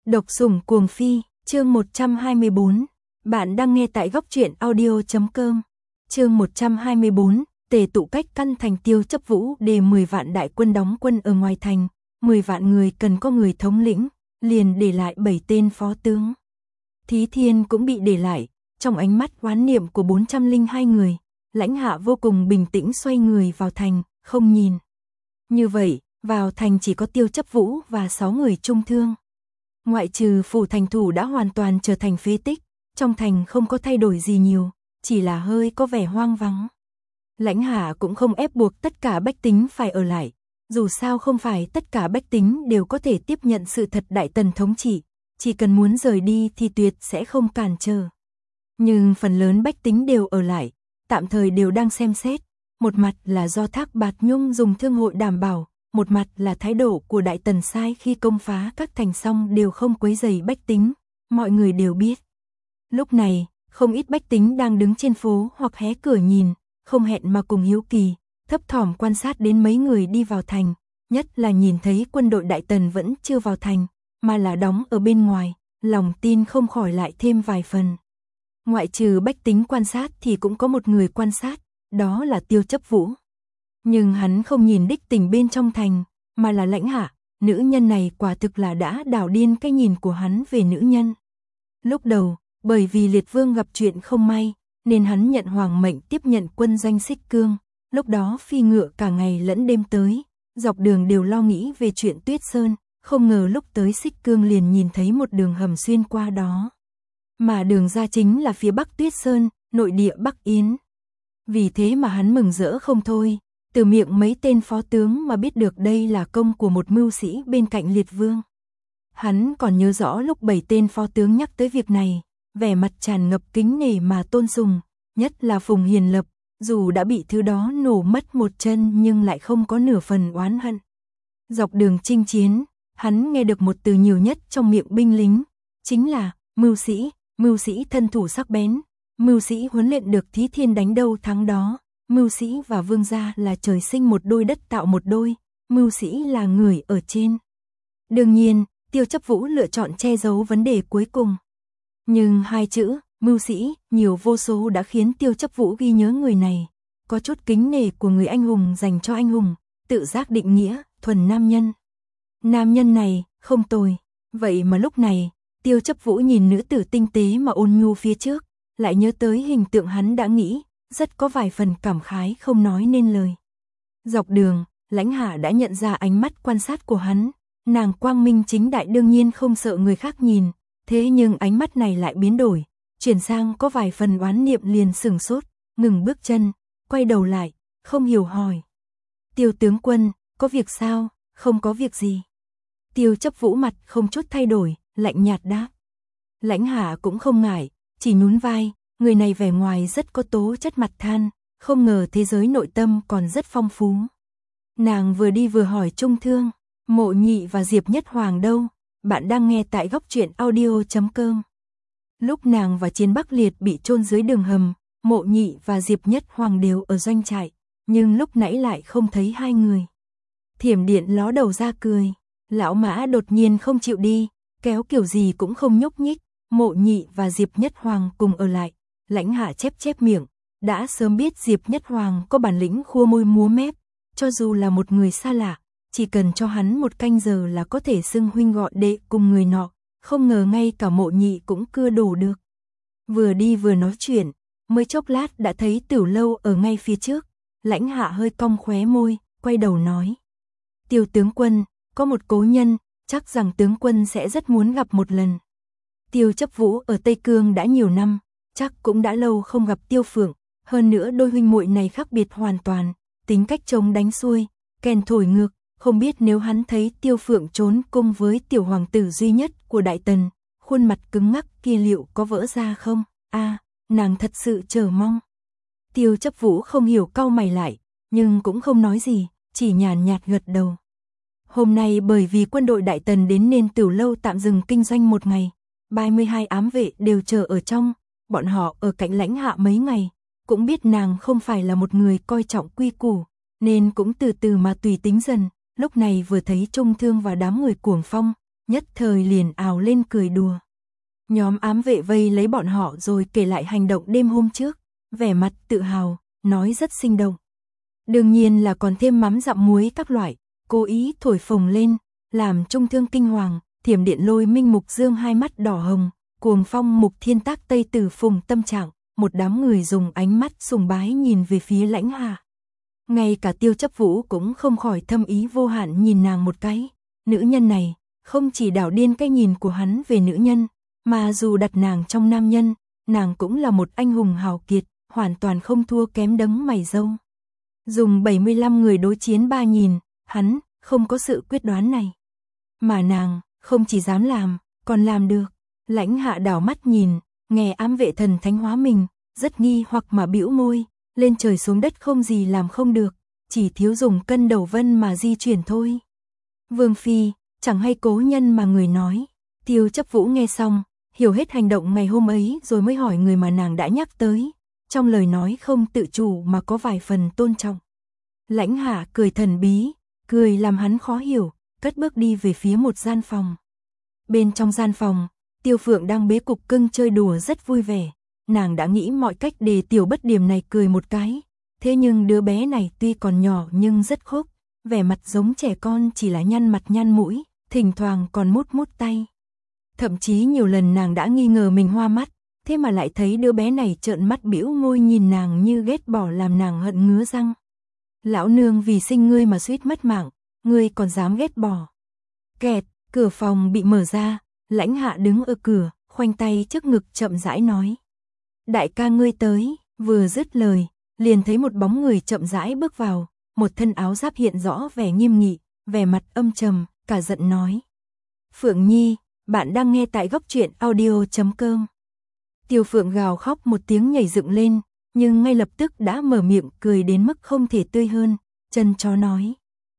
Độc sủng cuồng phi, chương 124. Bạn đang nghe tại góc truyện audio.com. Chương 124, tề tụ cách căn thành Tiêu Chấp Vũ đề 10 vạn đại quân đóng quân ở ngoài thành, 10 vạn người cần có người thống lĩnh, liền để lại 7 tên phó tướng. Thí Thiên cũng bị để lại, trong ánh mắt oán niệm của 402 người, Lãnh Hạ vô cùng bình tĩnh xoay người vào thành, không nhìn. Như vậy, vào thành chỉ có Tiêu Chấp Vũ và 6 người trung thương. Ngoại trừ phủ thành thủ đã hoàn toàn trở thành phế tích, trong thành không có thay đổi gì nhiều, chỉ là hơi có vẻ hoang vắng. Lãnh Hạ cũng không ép buộc tất cả bách tính phải ở lại, dù sao không phải tất cả bách tính đều có thể tiếp nhận sự thật Đại Tần thống trị, chỉ cần muốn rời đi thì tuyệt sẽ không cản trở. Nhưng phần lớn bách tính đều ở lại, tạm thời đều đang xem xét, một mặt là do Thác Bạt Nhung dùng thương hội đảm bảo, một mặt là thái độ của Đại Tần sai khi công phá các thành xong đều không quấy rầy bách tính, mọi người đều biết. Lúc này, không ít bách tính đang đứng trên phố hoặc hé cửa nhìn, không hẹn mà cùng hiếu kỳ, thấp thỏm quan sát đến mấy người đi vào thành, nhất là nhìn thấy quân đội Đại Tần vẫn chưa vào thành, mà là đóng ở bên ngoài, lòng tin không khỏi lại thêm vài phần. Ngoại trừ bách tính quan sát thì cũng có một người quan sát, đó là Tiêu Chấp Vũ. Nhưng hắn không nhìn đích tình bên trong thành, mà là Lãnh Hạ, nữ nhân này quả thực là đã đảo điên cái nhìn của hắn về nữ nhân. Lúc đầu, bởi vì Liệt Vương gặp chuyện không may, nên hắn nhận hoàng mệnh tiếp nhận quân doanh Xích Cương, lúc đó phi ngựa cả ngày lẫn đêm tới, dọc đường đều lo nghĩ về chuyện Tuyết Sơn, không ngờ lúc tới Xích Cương liền nhìn thấy một đường hầm xuyên qua đó. Mà đường ra chính là phía Bắc Tuyết Sơn, nội địa Bắc Yến. Vì thế mà hắn mừng rỡ không thôi, từ miệng mấy tên phó tướng mà biết được đây là công của một mưu sĩ bên cạnh Liệt Vương. Hắn còn nhớ rõ lúc 7 tên phó tướng nhắc tới việc này, vẻ mặt tràn ngập kính nể mà tôn sùng, nhất là Phùng Hiền Lập, dù đã bị thứ đó nổ mất một chân nhưng lại không có nửa phần oán hận. Dọc đường chinh chiến, hắn nghe được một từ nhiều nhất trong miệng binh lính, chính là mưu sĩ thân thủ sắc bén, mưu sĩ huấn luyện được Thí Thiên đánh đâu thắng đó, mưu sĩ và vương gia là trời sinh một đôi đất tạo một đôi, mưu sĩ là người ở trên. Đương nhiên, Tiêu Chấp Vũ lựa chọn che giấu vấn đề cuối cùng. Nhưng hai chữ, mưu sĩ, nhiều vô số đã khiến Tiêu Chấp Vũ ghi nhớ người này, có chút kính nể của người anh hùng dành cho anh hùng, tự giác định nghĩa, thuần nam nhân. Nam nhân này, không tồi, vậy mà lúc này, Tiêu Chấp Vũ nhìn nữ tử tinh tế mà ôn nhu phía trước, lại nhớ tới hình tượng hắn đã nghĩ, rất có vài phần cảm khái không nói nên lời. Dọc đường, Lãnh Hạ đã nhận ra ánh mắt quan sát của hắn, nàng quang minh chính đại đương nhiên không sợ người khác nhìn, thế nhưng ánh mắt này lại biến đổi, chuyển sang có vài phần oán niệm liền sửng sốt, ngừng bước chân, quay đầu lại, không hiểu hỏi. Tiêu tướng quân, có việc sao? Không có việc gì. Tiêu Chấp Vũ mặt không chút thay đổi, lạnh nhạt đáp. Lãnh Hạ cũng không ngại, chỉ nhún vai, người này vẻ ngoài rất có tố chất mặt than, không ngờ thế giới nội tâm còn rất phong phú. Nàng vừa đi vừa hỏi trung thương, Mộ Nhị và Diệp Nhất Hoàng đâu? Bạn đang nghe tại góc truyện audio.com. Lúc nàng và Chiến Bắc Liệt bị chôn dưới đường hầm, Mộ Nhị và Diệp Nhất Hoàng đều ở doanh trại, nhưng lúc nãy lại không thấy hai người. Thiểm Điện ló đầu ra cười, lão Mã đột nhiên không chịu đi, kéo kiểu gì cũng không nhúc nhích, Mộ Nhị và Diệp Nhất Hoàng cùng ở lại. Lãnh Hạ chép miệng, đã sớm biết Diệp Nhất Hoàng có bản lĩnh khua môi múa mép, cho dù là một người xa lạ, chỉ cần cho hắn một canh giờ là có thể xưng huynh gọi đệ cùng người nọ, không ngờ ngay cả Mộ Nhị cũng cưa đổ được. Vừa đi vừa nói chuyện, mới chốc lát đã thấy Tiểu Lâu ở ngay phía trước, Lãnh Hạ hơi cong khóe môi, quay đầu nói. Tiêu tướng quân, có một cố nhân, chắc rằng tướng quân sẽ rất muốn gặp một lần. Tiêu Chấp Vũ ở Tây Cương đã nhiều năm, chắc cũng đã lâu không gặp Tiêu Phượng, hơn nữa đôi huynh muội này khác biệt hoàn toàn, tính cách chống đánh xuôi, kèn thổi ngược, không biết nếu hắn thấy Tiêu Phượng trốn cung với tiểu hoàng tử duy nhất của Đại Tần, khuôn mặt cứng ngắc kia liệu có vỡ ra không? Nàng thật sự chờ mong. Tiêu Chấp Vũ không hiểu cau mày lại, nhưng cũng không nói gì, chỉ nhàn nhạt gật đầu. Hôm nay bởi vì quân đội Đại Tần đến nên Tiểu Lâu tạm dừng kinh doanh một ngày, 32 ám vệ đều chờ ở trong, bọn họ ở cạnh Lãnh Hạ mấy ngày, cũng biết nàng không phải là một người coi trọng quy củ, nên cũng từ từ mà tùy tính dần, lúc này vừa thấy Trung Thương và đám người Cuồng Phong, nhất thời liền ào lên cười đùa. Nhóm ám vệ vây lấy bọn họ rồi kể lại hành động đêm hôm trước, vẻ mặt tự hào, nói rất sinh động. Đương nhiên là còn thêm mắm dặm muối các loại, cố ý thổi phồng lên, làm trung thương kinh hoàng, thiểm điện lôi minh mục dương hai mắt đỏ hồng, cuồng phong mục thiên tác tây tử phùng tâm trạng, một đám người dùng ánh mắt sùng bái nhìn về phía Lãnh Hạ. Ngay cả Tiêu Chấp Vũ cũng không khỏi thâm ý vô hạn nhìn nàng một cái, nữ nhân này, không chỉ đảo điên cái nhìn của hắn về nữ nhân, mà dù đặt nàng trong nam nhân, nàng cũng là một anh hùng hào kiệt, hoàn toàn không thua kém đấng mày râu. Dùng 75 người đối chiến 3.000, hắn không có sự quyết đoán này. Mà nàng, không chỉ dám làm, còn làm được. Lãnh Hạ đảo mắt nhìn, nghe ám vệ thần thánh hóa mình, rất nghi hoặc mà bĩu môi, lên trời xuống đất không gì làm không được, chỉ thiếu dùng cân đầu vân mà di chuyển thôi. Vương phi, chẳng hay cố nhân mà người nói. Tiêu Chấp Vũ nghe xong, hiểu hết hành động ngày hôm ấy rồi mới hỏi người mà nàng đã nhắc tới, trong lời nói không tự chủ mà có vài phần tôn trọng. Lãnh Hạ cười thần bí, cười làm hắn khó hiểu, cất bước đi về phía một gian phòng. Bên trong gian phòng, Tiêu Phượng đang bế cục cưng chơi đùa rất vui vẻ, nàng đã nghĩ mọi cách để Tiểu Bất Điểm này cười một cái, thế nhưng đứa bé này tuy còn nhỏ nhưng rất khúc, vẻ mặt giống trẻ con chỉ là nhăn mặt nhăn mũi, thỉnh thoảng còn mút mút tay. Thậm chí nhiều lần nàng đã nghi ngờ mình hoa mắt, thế mà lại thấy đứa bé này trợn mắt bĩu môi nhìn nàng như ghét bỏ làm nàng hận ngứa răng. Lão nương vì sinh ngươi mà suýt mất mạng, ngươi còn dám ghét bỏ. Kẹt, cửa phòng bị mở ra, Lãnh Hạ đứng ở cửa, khoanh tay trước ngực chậm rãi nói. Đại ca ngươi tới, vừa dứt lời, liền thấy một bóng người chậm rãi bước vào, một thân áo giáp hiện rõ vẻ nghiêm nghị, vẻ mặt âm trầm, cả giận nói. Phượng Nhi, bạn đang nghe tại góc truyện audio.com. Tiêu Phượng gào khóc một tiếng nhảy dựng lên, nhưng ngay lập tức đã mở miệng cười đến mức không thể tươi hơn, chân chó nói.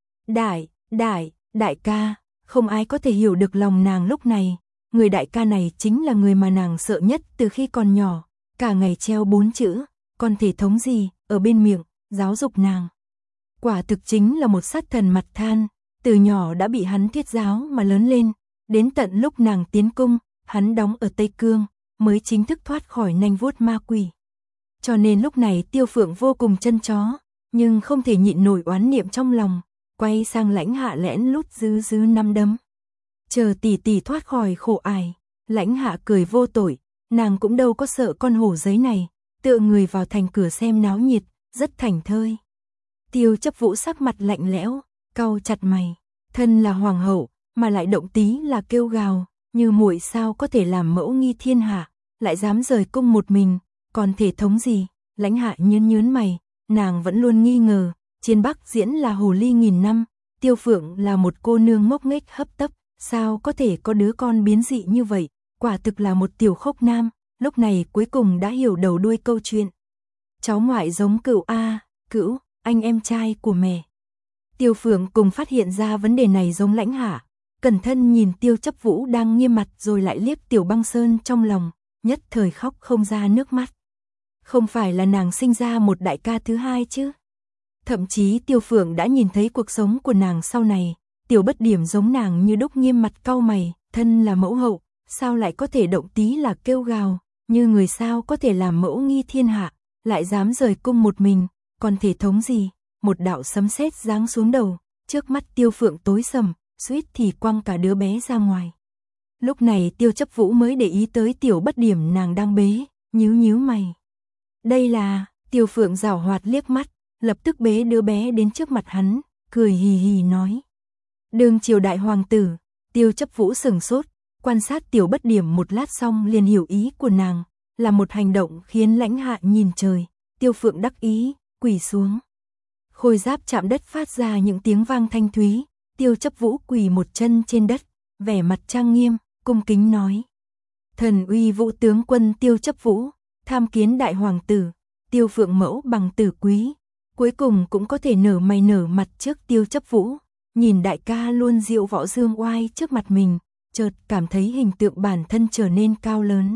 Đại ca, không ai có thể hiểu được lòng nàng lúc này, người đại ca này chính là người mà nàng sợ nhất từ khi còn nhỏ, cả ngày treo 4 chữ, con thể thống gì, ở bên miệng, giáo dục nàng. Quả thực chính là một sát thần mặt than, từ nhỏ đã bị hắn thiết giáo mà lớn lên, đến tận lúc nàng tiến cung, hắn đóng ở Tây Cương, mới chính thức thoát khỏi nanh vuốt ma quỷ. Cho nên lúc này Tiêu Phượng vô cùng chân chó, nhưng không thể nhịn nổi oán niệm trong lòng, quay sang Lãnh Hạ lén lút dứ năm đấm. Chờ tỷ tỷ thoát khỏi khổ ải, Lãnh Hạ cười vô tội, nàng cũng đâu có sợ con hổ giấy này, tựa người vào thành cửa xem náo nhiệt, rất thảnh thơi. Tiêu Chấp Vũ sắc mặt lạnh lẽo, cau chặt mày, thân là hoàng hậu, mà lại động tí là kêu gào, như muội sao có thể làm mẫu nghi thiên hạ, lại dám rời cung một mình, còn thể thống gì? Lãnh Hạ nhớn mày, nàng vẫn luôn nghi ngờ, Chiến Bắc diễn là hồ ly nghìn năm, Tiêu Phượng là một cô nương ngốc nghếch hấp tấp, sao có thể có đứa con biến dị như vậy, quả thực là một tiểu khốc nam, lúc này cuối cùng đã hiểu đầu đuôi câu chuyện. Cháu ngoại giống Cửu a, Cửu, anh em trai của mẹ. Tiêu Phượng cùng phát hiện ra vấn đề này giống Lãnh Hạ, cẩn thận nhìn Tiêu Chấp Vũ đang nghiêm mặt rồi lại liếc Tiểu Băng Sơn trong lòng, nhất thời khóc không ra nước mắt. Không phải là nàng sinh ra một đại ca thứ hai chứ? Thậm chí Tiêu Phượng đã nhìn thấy cuộc sống của nàng sau này, Tiểu Bất Điểm giống nàng như đúc nghiêm mặt cau mày, thân là mẫu hậu, sao lại có thể động tí là kêu gào, như người sao có thể làm mẫu nghi thiên hạ, lại dám rời cung một mình, còn thể thống gì? Một đạo sấm sét giáng xuống đầu, trước mắt Tiêu Phượng tối sầm, suýt thì quăng cả đứa bé ra ngoài. Lúc này Tiêu Chấp Vũ mới để ý tới Tiểu Bất Điểm nàng đang bế, nhíu mày. Đây là, Tiêu Phượng giảo hoạt liếc mắt, lập tức bế đứa bé đến trước mặt hắn, cười hì hì nói. Đương triều đại hoàng tử. Tiêu Chấp Vũ sừng sốt, quan sát Tiểu Bất Điểm một lát xong liền hiểu ý của nàng, là một hành động khiến Lãnh Hạ nhìn trời. Tiêu Phượng đắc ý, quỳ xuống. Khôi giáp chạm đất phát ra những tiếng vang thanh thúy, Tiêu Chấp Vũ quỳ một chân trên đất, vẻ mặt trang nghiêm, cung kính nói. Thần uy Vũ tướng quân Tiêu Chấp Vũ, tham kiến đại hoàng tử, Tiêu Phượng mẫu bằng tử quý, cuối cùng cũng có thể nở mày nở mặt trước Tiêu Chấp Vũ, nhìn đại ca luôn diệu võ dương oai trước mặt mình, chợt cảm thấy hình tượng bản thân trở nên cao lớn.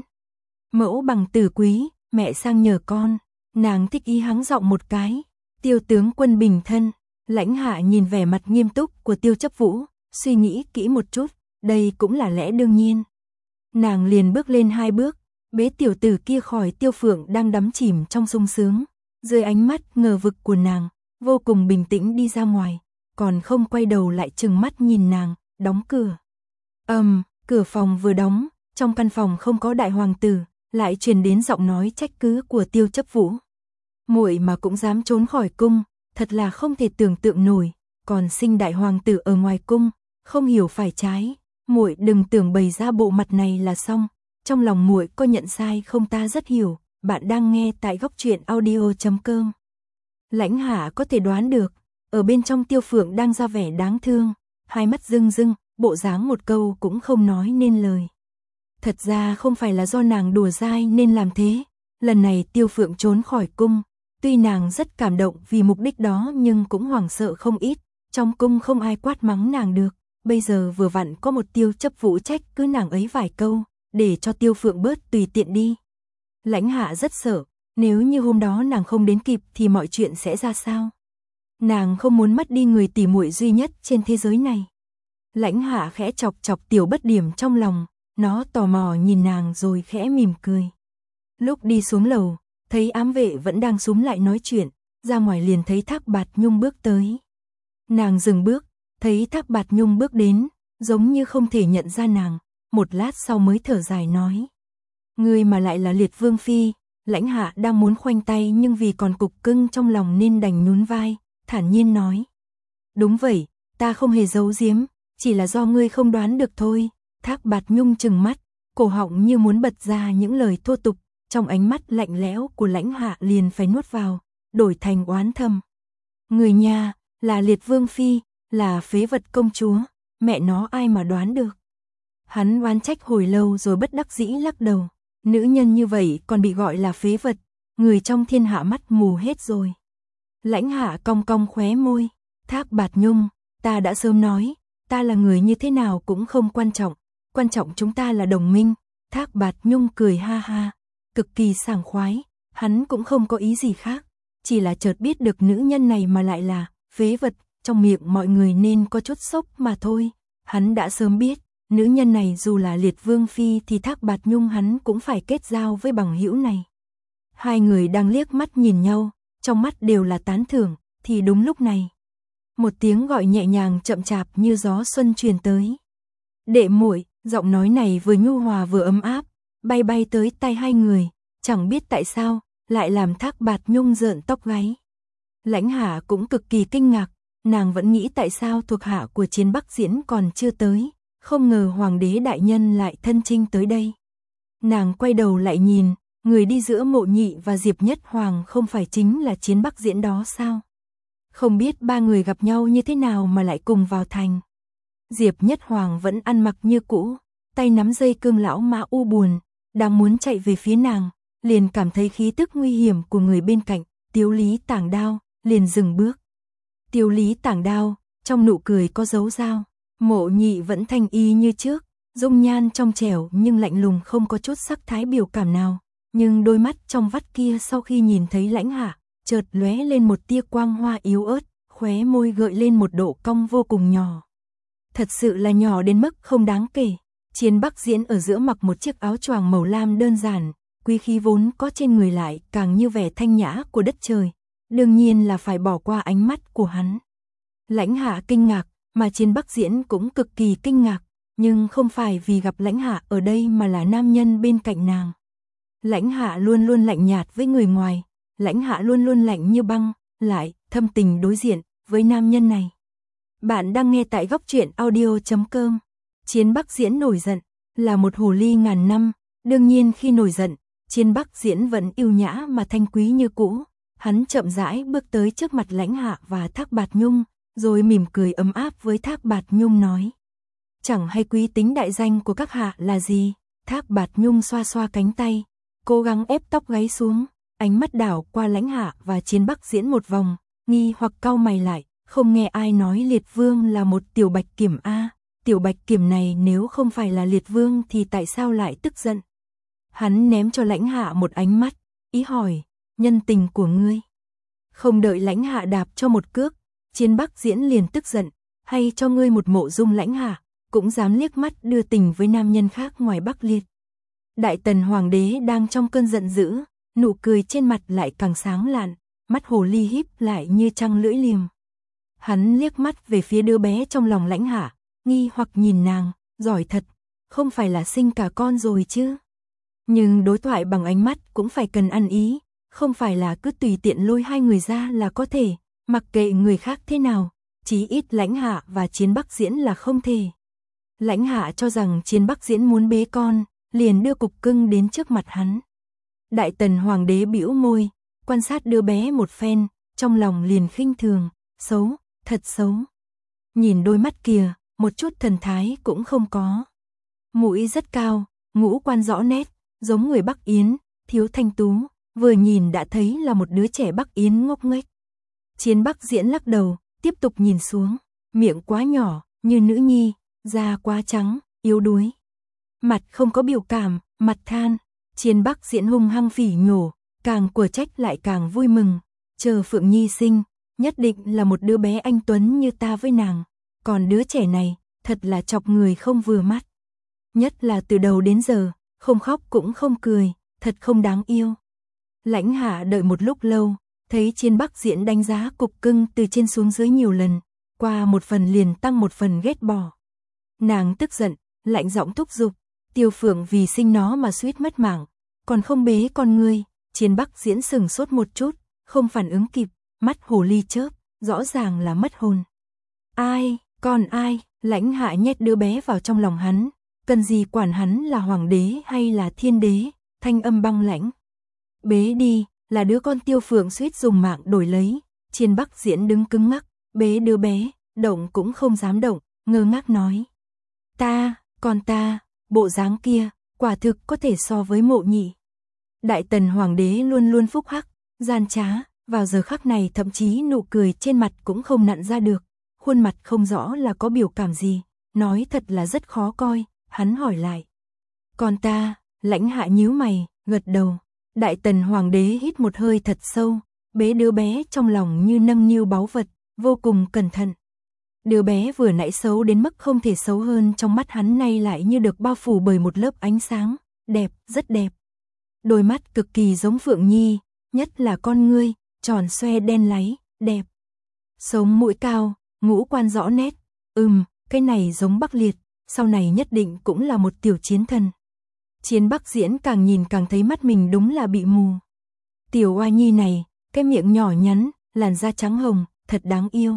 Mẫu bằng tử quý, mẹ sang nhờ con, nàng thích ý hắng giọng một cái. Tiêu tướng quân bình thân. Lãnh Hạ nhìn vẻ mặt nghiêm túc của Tiêu Chấp Vũ, suy nghĩ kỹ một chút, đây cũng là lẽ đương nhiên. Nàng liền bước lên 2 bước, bế tiểu tử kia khỏi Tiêu Phượng đang đắm chìm trong sung sướng, dưới ánh mắt ngờ vực của nàng, vô cùng bình tĩnh đi ra ngoài, còn không quay đầu lại trừng mắt nhìn nàng, đóng cửa. Cửa phòng vừa đóng, trong căn phòng không có đại hoàng tử, lại truyền đến giọng nói trách cứ của Tiêu Chấp Vũ. Muội mà cũng dám trốn khỏi cung, thật là không thể tưởng tượng nổi, còn sinh đại hoàng tử ở ngoài cung, không hiểu phải trái, muội đừng tưởng bày ra bộ mặt này là xong, trong lòng muội có nhận sai không ta rất hiểu. Bạn đang nghe tại góc truyện audio.com. Lãnh Hạ có thể đoán được, ở bên trong Tiêu Phượng đang ra vẻ đáng thương, hai mắt rưng rưng, bộ dáng một câu cũng không nói nên lời. Thật ra không phải là do nàng đùa dai nên làm thế, lần này Tiêu Phượng trốn khỏi cung, tuy nàng rất cảm động vì mục đích đó nhưng cũng hoảng sợ không ít, trong cung không ai quát mắng nàng được, bây giờ vừa vặn có một Tiêu Chấp Vũ trách cứ nàng ấy vài câu, để cho Tiêu Phượng bớt tùy tiện đi. Lãnh Hạ rất sợ, nếu như hôm đó nàng không đến kịp thì mọi chuyện sẽ ra sao? Nàng không muốn mất đi người tỉ muội duy nhất trên thế giới này. Lãnh Hạ khẽ chọc chọc Tiểu Bất Điểm trong lòng, nó tò mò nhìn nàng rồi khẽ mỉm cười. Lúc đi xuống lầu, thấy ám vệ vẫn đang súm lại nói chuyện, ra ngoài liền thấy Thác Bạt Nhung bước tới. Nàng dừng bước, thấy Thác Bạt Nhung bước đến, giống như không thể nhận ra nàng, một lát sau mới thở dài nói. Ngươi mà lại là Liệt Vương Phi. Lãnh Hạ đang muốn khoanh tay nhưng vì còn cục cưng trong lòng nên đành nhún vai, thản nhiên nói. Đúng vậy, ta không hề giấu giếm, chỉ là do ngươi không đoán được thôi. Thác Bạt Nhung trừng mắt, cổ họng như muốn bật ra những lời thô tục, trong ánh mắt lạnh lẽo của Lãnh Hạ liền phải nuốt vào, đổi thành oán thầm. Người nhà, là Liệt Vương Phi, là phế vật công chúa, mẹ nó ai mà đoán được. Hắn oán trách hồi lâu rồi bất đắc dĩ lắc đầu. Nữ nhân như vậy còn bị gọi là phế vật, người trong thiên hạ mắt mù hết rồi. Lãnh Hạ cong cong khóe môi, Thác Bạt Nhung, ta đã sớm nói, ta là người như thế nào cũng không quan trọng chúng ta là đồng minh. Thác Bạt Nhung cười ha ha, cực kỳ sảng khoái, hắn cũng không có ý gì khác, chỉ là chợt biết được nữ nhân này mà lại là phế vật, trong miệng mọi người nên có chút sốc mà thôi. Hắn đã sớm biết, nữ nhân này dù là Liệt Vương Phi thì Thác Bạt Nhung hắn cũng phải kết giao với bằng hữu này. Hai người đang liếc mắt nhìn nhau, trong mắt đều là tán thưởng, thì đúng lúc này. Một tiếng gọi nhẹ nhàng chậm chạp như gió xuân truyền tới. Đệ muội, giọng nói này vừa nhu hòa vừa ấm áp, bay bay tới tai hai người, chẳng biết tại sao, lại làm Thác Bạt Nhung rợn tóc gáy. Lãnh Hạ cũng cực kỳ kinh ngạc, nàng vẫn nghĩ tại sao thuộc hạ của Chiến Bắc Diễn còn chưa tới. Không ngờ Hoàng đế đại nhân lại thân chinh tới đây. Nàng quay đầu lại nhìn, người đi giữa Mộ Nhị và Diệp Nhất Hoàng không phải chính là Chiến Bắc Diễn đó sao? Không biết ba người gặp nhau như thế nào mà lại cùng vào thành. Diệp Nhất Hoàng vẫn ăn mặc như cũ, tay nắm dây cương lão mã u buồn, đang muốn chạy về phía nàng, liền cảm thấy khí tức nguy hiểm của người bên cạnh, Tiếu Lý Tảng Đao, liền dừng bước. Tiếu Lý Tảng Đao, trong nụ cười có dấu dao. Mộ Nhị vẫn thanh y như trước, dung nhan trong trẻo nhưng lạnh lùng không có chút sắc thái biểu cảm nào, nhưng đôi mắt trong vắt kia sau khi nhìn thấy Lãnh Hạ, chợt lóe lên một tia quang hoa yếu ớt, khóe môi gợi lên một độ cong vô cùng nhỏ. Thật sự là nhỏ đến mức không đáng kể. Chiến Bắc Diễn ở giữa mặc một chiếc áo choàng màu lam đơn giản, quý khí vốn có trên người lại càng như vẻ thanh nhã của đất trời, đương nhiên là phải bỏ qua ánh mắt của hắn. Lãnh Hạ kinh ngạc, mà Chiến Bắc Diễn cũng cực kỳ kinh ngạc, nhưng không phải vì gặp Lãnh Hạ ở đây mà là nam nhân bên cạnh nàng. Lãnh Hạ luôn luôn lạnh nhạt với người ngoài, Lãnh Hạ luôn luôn lạnh như băng, lại thâm tình đối diện với nam nhân này. Bạn đang nghe tại góc truyện audio.com. Chiến Bắc Diễn nổi giận, là một hồ ly ngàn năm, đương nhiên khi nổi giận, Chiến Bắc Diễn vẫn yêu nhã mà thanh quý như cũ. Hắn chậm rãi bước tới trước mặt Lãnh Hạ và Thác Bạt Nhung, rồi mỉm cười ấm áp với Thác Bạt Nhung nói. Chẳng hay quý tính đại danh của các hạ là gì? Thác Bạt Nhung xoa xoa cánh tay, cố gắng ép tóc gáy xuống, ánh mắt đảo qua Lãnh Hạ và Chiến Bắc Diễn một vòng, nghi hoặc cau mày lại, không nghe ai nói Liệt Vương là một tiểu bạch kiểm a, tiểu bạch kiểm này nếu không phải là Liệt Vương thì tại sao lại tức giận? Hắn ném cho Lãnh Hạ một ánh mắt, ý hỏi, nhân tình của ngươi. Không đợi Lãnh Hạ đạp cho một cước, Chiến Bắc Diễn liền tức giận, hay cho ngươi một mộ dung Lãnh Hạ, cũng dám liếc mắt đưa tình với nam nhân khác ngoài Bắc Liệt. Đại Tần Hoàng đế đang trong cơn giận dữ, nụ cười trên mặt lại càng sáng lạn, mắt hồ ly híp lại như trăng lưỡi liềm. Hắn liếc mắt về phía đứa bé trong lòng Lãnh Hạ, nghi hoặc nhìn nàng, giỏi thật, không phải là sinh cả con rồi chứ. Nhưng đối thoại bằng ánh mắt cũng phải cần ăn ý, không phải là cứ tùy tiện lôi hai người ra là có thể, mặc kệ người khác thế nào, chí ít Lãnh Hạ và Chiến Bắc Diễn là không thể. Lãnh Hạ cho rằng Chiến Bắc Diễn muốn bế con, liền đưa cục cưng đến trước mặt hắn. Đại Tần Hoàng đế bĩu môi, quan sát đứa bé một phen, trong lòng liền khinh thường, xấu, thật xấu. Nhìn đôi mắt kia, một chút thần thái cũng không có. Mũi rất cao, ngũ quan rõ nét, giống người Bắc Yến, thiếu thanh tú, vừa nhìn đã thấy là một đứa trẻ Bắc Yến ngốc nghếch. Chiến Bắc Diễn lắc đầu, tiếp tục nhìn xuống, miệng quá nhỏ, như nữ nhi, da quá trắng, yếu đuối. Mặt không có biểu cảm, mặt than. Chiến Bắc Diễn hung hăng phỉ nhổ, càng của trách lại càng vui mừng. Chờ Phượng Nhi sinh, nhất định là một đứa bé anh tuấn như ta với nàng. Còn đứa trẻ này, thật là chọc người không vừa mắt. Nhất là từ đầu đến giờ, không khóc cũng không cười, thật không đáng yêu. Lãnh Hạ đợi một lúc lâu, thấy Chiến Bắc Diễn đánh giá cục cưng từ trên xuống dưới nhiều lần, qua một phần liền tăng một phần ghét bỏ. Nàng tức giận, lạnh giọng thúc giục, Tiêu Phượng vì sinh nó mà suýt mất mạng, còn không bế con ngươi. Chiến Bắc Diễn sừng sốt một chút, không phản ứng kịp, mắt hồ ly chớp, rõ ràng là mất hồn. Ai, còn ai? Lãnh Hạ nhét đứa bé vào trong lòng hắn, cần gì quản hắn là hoàng đế hay là thiên đế, thanh âm băng lãnh. Bế đi, là đứa con Tiêu Phượng suýt dùng mạng đổi lấy. Chiến Bắc Diễn đứng cứng ngắc, bế đứa bé, động cũng không dám động, ngơ ngác nói. Còn ta, bộ dáng kia, quả thực có thể so với Mộ Nhị. Đại Tần Hoàng đế luôn luôn phúc hắc, gian trá, vào giờ khắc này thậm chí nụ cười trên mặt cũng không nặn ra được, khuôn mặt không rõ là có biểu cảm gì, nói thật là rất khó coi. Hắn hỏi lại. Còn ta, Lãnh Hạ nhíu mày, gật đầu. Đại Tần Hoàng đế hít một hơi thật sâu, bế đứa bé trong lòng như nâng niu báu vật, vô cùng cẩn thận. Đứa bé vừa nãy xấu đến mức không thể xấu hơn, trong mắt hắn nay lại như được bao phủ bởi một lớp ánh sáng, đẹp, rất đẹp. Đôi mắt cực kỳ giống Phượng Nhi, nhất là con ngươi, tròn xoe đen láy, đẹp. Sống mũi cao, ngũ quan rõ nét, cái này giống Bắc Liệt, sau này nhất định cũng là một tiểu chiến thần. Chiến Bắc Diễn càng nhìn càng thấy mắt mình đúng là bị mù. Tiểu oa nhi này, cái miệng nhỏ nhắn, làn da trắng hồng, thật đáng yêu.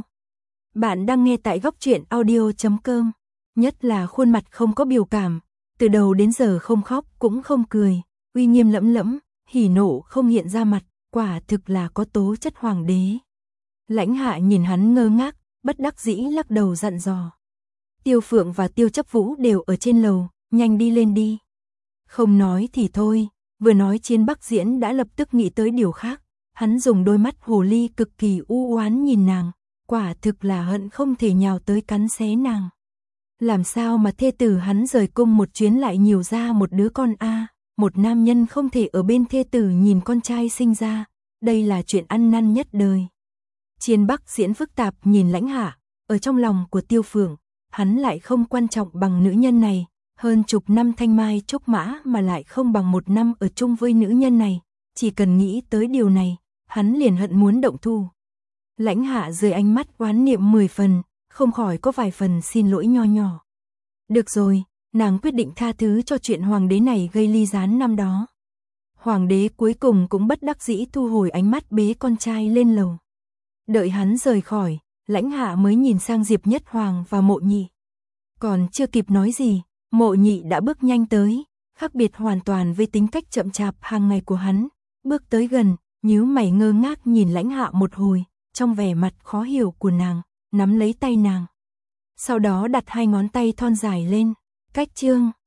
Bạn đang nghe tại Góc Truyện Audio.com, nhất là khuôn mặt không có biểu cảm, từ đầu đến giờ không khóc cũng không cười, uy nghiêm lẫm lẫm, hỉ nộ không hiện ra mặt, quả thực là có tố chất hoàng đế. Lãnh Hạ nhìn hắn ngơ ngác, bất đắc dĩ lắc đầu dặn dò. Tiêu Phượng và Tiêu Chấp Vũ đều ở trên lầu, nhanh đi lên đi. Không nói thì thôi, vừa nói Chiến Bắc Diễn đã lập tức nghĩ tới điều khác, hắn dùng đôi mắt hồ ly cực kỳ u oán nhìn nàng, quả thực là hận không thể nhào tới cắn xé nàng. Làm sao mà thê tử hắn rời cung một chuyến lại nhiều ra một đứa con a, một nam nhân không thể ở bên thê tử nhìn con trai sinh ra, đây là chuyện ăn năn nhất đời. Chiến Bắc Diễn phức tạp nhìn Lãnh Hạ, ở trong lòng của Tiêu Phượng, hắn lại không quan trọng bằng nữ nhân này, hơn chục năm thanh mai trúc mã mà lại không bằng một năm ở chung với nữ nhân này, chỉ cần nghĩ tới điều này, hắn liền hận muốn động thủ. Lãnh Hạ dưới ánh mắt oán niệm 10 phần, không khỏi có vài phần xin lỗi nho nhỏ. Được rồi, nàng quyết định tha thứ cho chuyện hoàng đế này gây ly gián năm đó. Hoàng đế cuối cùng cũng bất đắc dĩ thu hồi ánh mắt bế con trai lên lầu. Đợi hắn rời khỏi, Lãnh Hạ mới nhìn sang Diệp Nhất Hoàng và Mộ Nhị. Còn chưa kịp nói gì, Mộ Nhị đã bước nhanh tới, khác biệt hoàn toàn với tính cách chậm chạp hàng ngày của hắn, bước tới gần, nhíu mày ngơ ngác nhìn Lãnh Hạ một hồi, trong vẻ mặt khó hiểu của nàng, nắm lấy tay nàng. Sau đó đặt hai ngón tay thon dài lên, cách chương.